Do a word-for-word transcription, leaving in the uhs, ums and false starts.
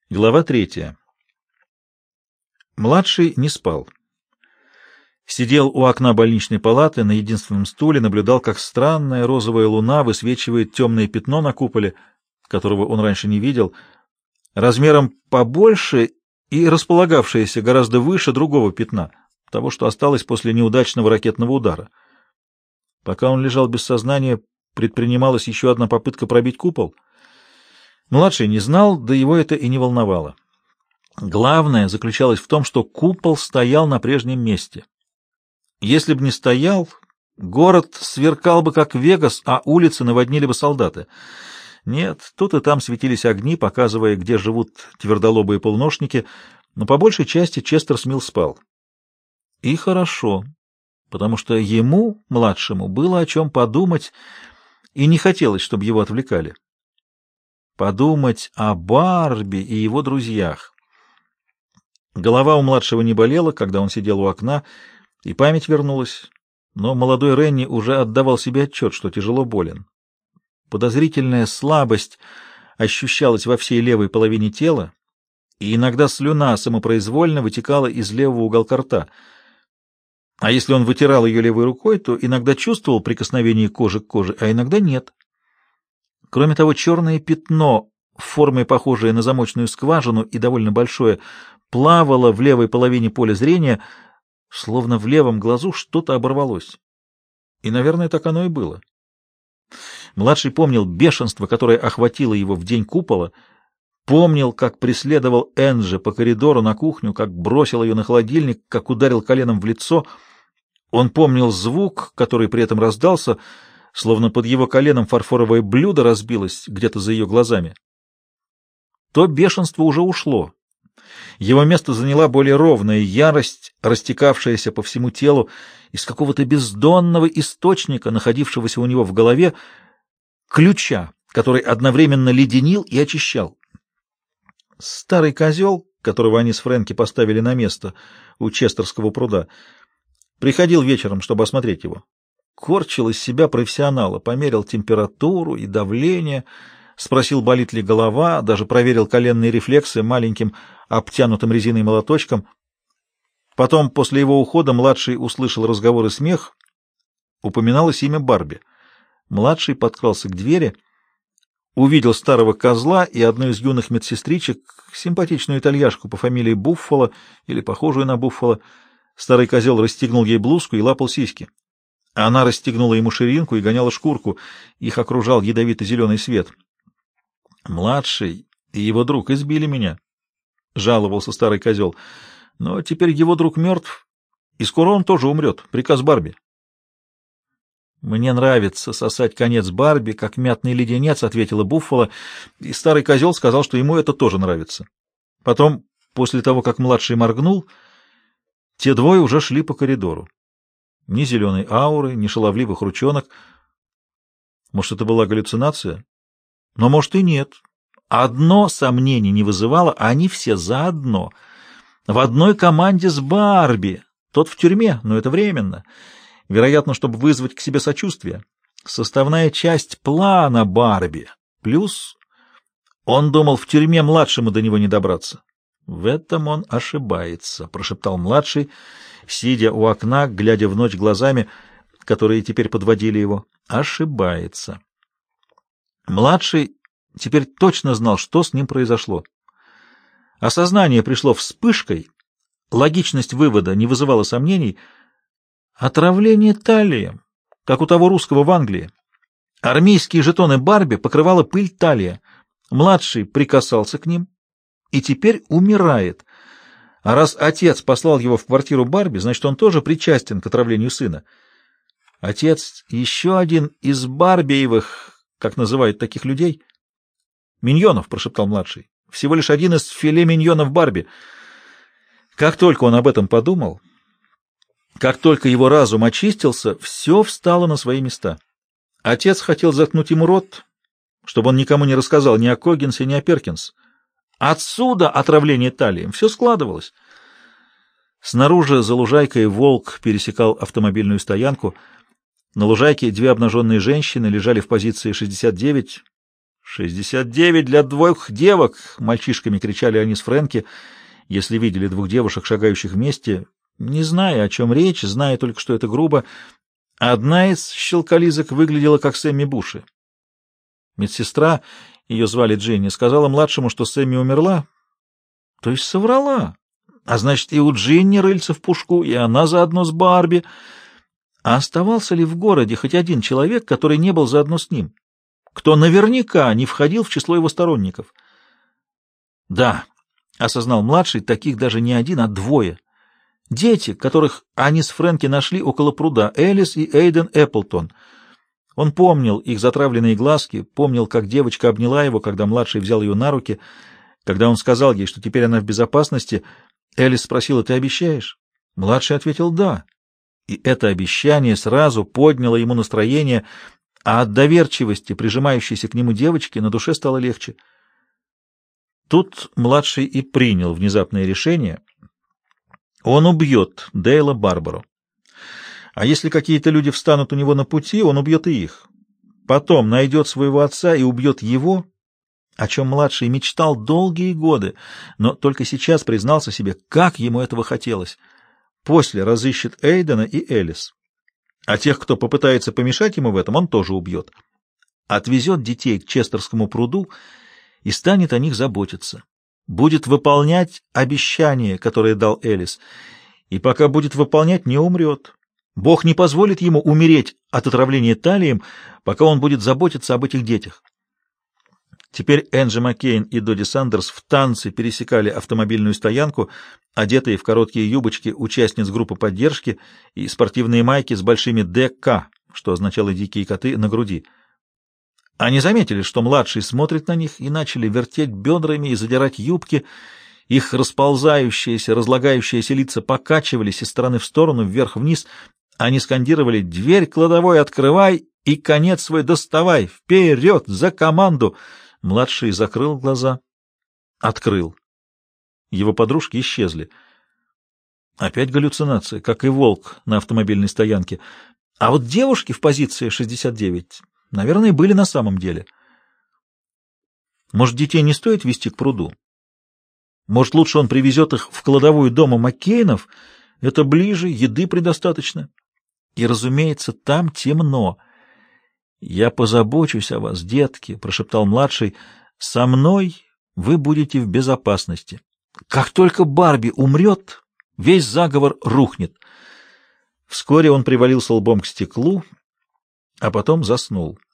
Глава третья. Младший не спал. Сидел у окна больничной палаты на единственном стуле, наблюдал, как странная розовая луна высвечивает темное пятно на куполе, которого он раньше не видел, размером побольше и располагавшееся гораздо выше другого пятна, того, что осталось после неудачного ракетного удара. Пока он лежал без сознания, предпринималась еще одна попытка пробить купол. Младший не знал, да его это и не волновало. Главное заключалось в том, что купол стоял на прежнем месте. Если бы не стоял, город сверкал бы как Вегас, а улицы наводнили бы солдаты. Нет, тут и там светились огни, показывая, где живут твердолобые полуношники, но по большей части Честер Смил спал. И хорошо, потому что ему, младшему, было о чем подумать, и не хотелось, чтобы его отвлекали. Подумать о Барби и его друзьях. Голова у младшего не болела, когда он сидел у окна, и память вернулась, но молодой Ренни уже отдавал себе отчет, что тяжело болен. Подозрительная слабость ощущалась во всей левой половине тела, и иногда слюна самопроизвольно вытекала из левого уголка рта. А если он вытирал ее левой рукой, то иногда чувствовал прикосновение кожи к коже, а иногда нет. Кроме того, черное пятно, формой похожее на замочную скважину и довольно большое, плавало в левой половине поля зрения, словно в левом глазу что-то оборвалось. И, наверное, так оно и было. Младший помнил бешенство, которое охватило его в день купола, помнил, как преследовал Энджи по коридору на кухню, как бросил ее на холодильник, как ударил коленом в лицо. Он помнил звук, который при этом раздался, словно под его коленом фарфоровое блюдо разбилось где-то за ее глазами. То бешенство уже ушло. Его место заняла более ровная ярость, растекавшаяся по всему телу из какого-то бездонного источника, находившегося у него в голове, ключа, который одновременно леденил и очищал. Старый козел, которого они с Фрэнки поставили на место у Честерского пруда, приходил вечером, чтобы осмотреть его. Корчил из себя профессионала, померил температуру и давление, спросил, болит ли голова, даже проверил коленные рефлексы маленьким обтянутым резиной молоточком. Потом, после его ухода, младший услышал разговор и смех. Упоминалось имя Барби. Младший подкрался к двери, увидел старого козла и одну из юных медсестричек, симпатичную итальяшку по фамилии Буффало или похожую на Буффало. Старый козел расстегнул ей блузку и лапал сиськи. Она расстегнула ему ширинку и гоняла шкурку. Их окружал ядовито-зеленый свет. «Младший и его друг избили меня», — жаловался старый козел. «Но теперь его друг мертв, и скоро он тоже умрет. Приказ Барби». «Мне нравится сосать конец Барби, как мятный леденец», — ответила Буффало, и старый козел сказал, что ему это тоже нравится. Потом, после того, как младший моргнул, те двое уже шли по коридору. Ни зеленой ауры, ни шаловливых ручонок. Может, это была галлюцинация? Но, может, и нет. Одно сомнение не вызывало, а они все заодно. В одной команде с Барби. Тот в тюрьме, но это временно. Вероятно, чтобы вызвать к себе сочувствие. Составная часть плана Барби. Плюс он думал, в тюрьме младшему до него не добраться. В этом он ошибается, прошептал младший, сидя у окна, глядя в ночь глазами, которые теперь подводили его. Ошибается. Младший теперь точно знал, что с ним произошло. Осознание пришло вспышкой, логичность вывода не вызывала сомнений. Отравление талием, как у того русского в Англии. Армейские жетоны Барби покрывала пыль талия. Младший прикасался к ним и теперь умирает. А раз отец послал его в квартиру Барби, значит, он тоже причастен к отравлению сына. Отец еще один из Барбиевых, как называют таких людей. «Миньонов», — прошептал младший. «Всего лишь один из филе миньонов Барби». Как только он об этом подумал, как только его разум очистился, все встало на свои места. Отец хотел заткнуть ему рот, чтобы он никому не рассказал ни о Коггинсе, ни о Перкинс. Отсюда отравление талием. Все складывалось. Снаружи, за лужайкой, волк пересекал автомобильную стоянку. На лужайке две обнаженные женщины лежали в позиции шестьдесят девять. «Шестьдесят девять для двух девок!» — мальчишками кричали они с Фрэнки, если видели двух девушек, шагающих вместе, не зная, о чем речь, зная только, что это грубо. Одна из щелколизок выглядела как Сэмми Буши. Медсестра, ее звали Дженни, сказала младшему, что Сэмми умерла, то есть соврала. А значит, и у Джинни рыльца в пушку, и она заодно с Барби. А оставался ли в городе хоть один человек, который не был заодно с ним? Кто наверняка не входил в число его сторонников? Да, осознал младший, таких даже не один, а двое. Дети, которых они с Фрэнки нашли около пруда, Элис и Эйден Эпплтон. Он помнил их затравленные глазки, помнил, как девочка обняла его, когда младший взял ее на руки. Когда он сказал ей, что теперь она в безопасности, Элис спросила: «Ты обещаешь?» Младший ответил «да». И это обещание сразу подняло ему настроение, а от доверчивости, прижимающейся к нему девочки, на душе стало легче. Тут младший и принял внезапное решение. Он убьет Дейла Барбару. А если какие-то люди встанут у него на пути, он убьет и их. Потом найдет своего отца и убьет его, о чем младший мечтал долгие годы, но только сейчас признался себе, как ему этого хотелось. После разыщет Эйдена и Элис. А тех, кто попытается помешать ему в этом, он тоже убьет. Отвезет детей к Честерскому пруду и станет о них заботиться. Будет выполнять обещание, которое дал Элис. И пока будет выполнять, не умрет. Бог не позволит ему умереть от отравления талием, пока он будет заботиться об этих детях. Теперь Энджи Маккейн и Доди Сандерс в танце пересекали автомобильную стоянку, одетые в короткие юбочки участниц группы поддержки и спортивные майки с большими ДК, что означало «дикие коты», на груди. Они заметили, что младший смотрит на них, и начали вертеть бедрами и задирать юбки. Их расползающиеся, разлагающиеся лица покачивались из стороны в сторону, вверх-вниз. Они скандировали: «Дверь кладовой открывай и конец свой доставай! Вперед! За команду!» Младший закрыл глаза. Открыл. Его подружки исчезли. Опять галлюцинация, как и волк на автомобильной стоянке. А вот девушки в позиции шестьдесят девять, наверное, были на самом деле. Может, детей не стоит везти к пруду? Может, лучше он привезет их в кладовую дома Маккейнов? Это ближе, еды предостаточно. И, разумеется, там темно. «Я позабочусь о вас, детки», — прошептал младший. «Со мной вы будете в безопасности. Как только Барби умрет, весь заговор рухнет». Вскоре он привалился лбом к стеклу, а потом заснул.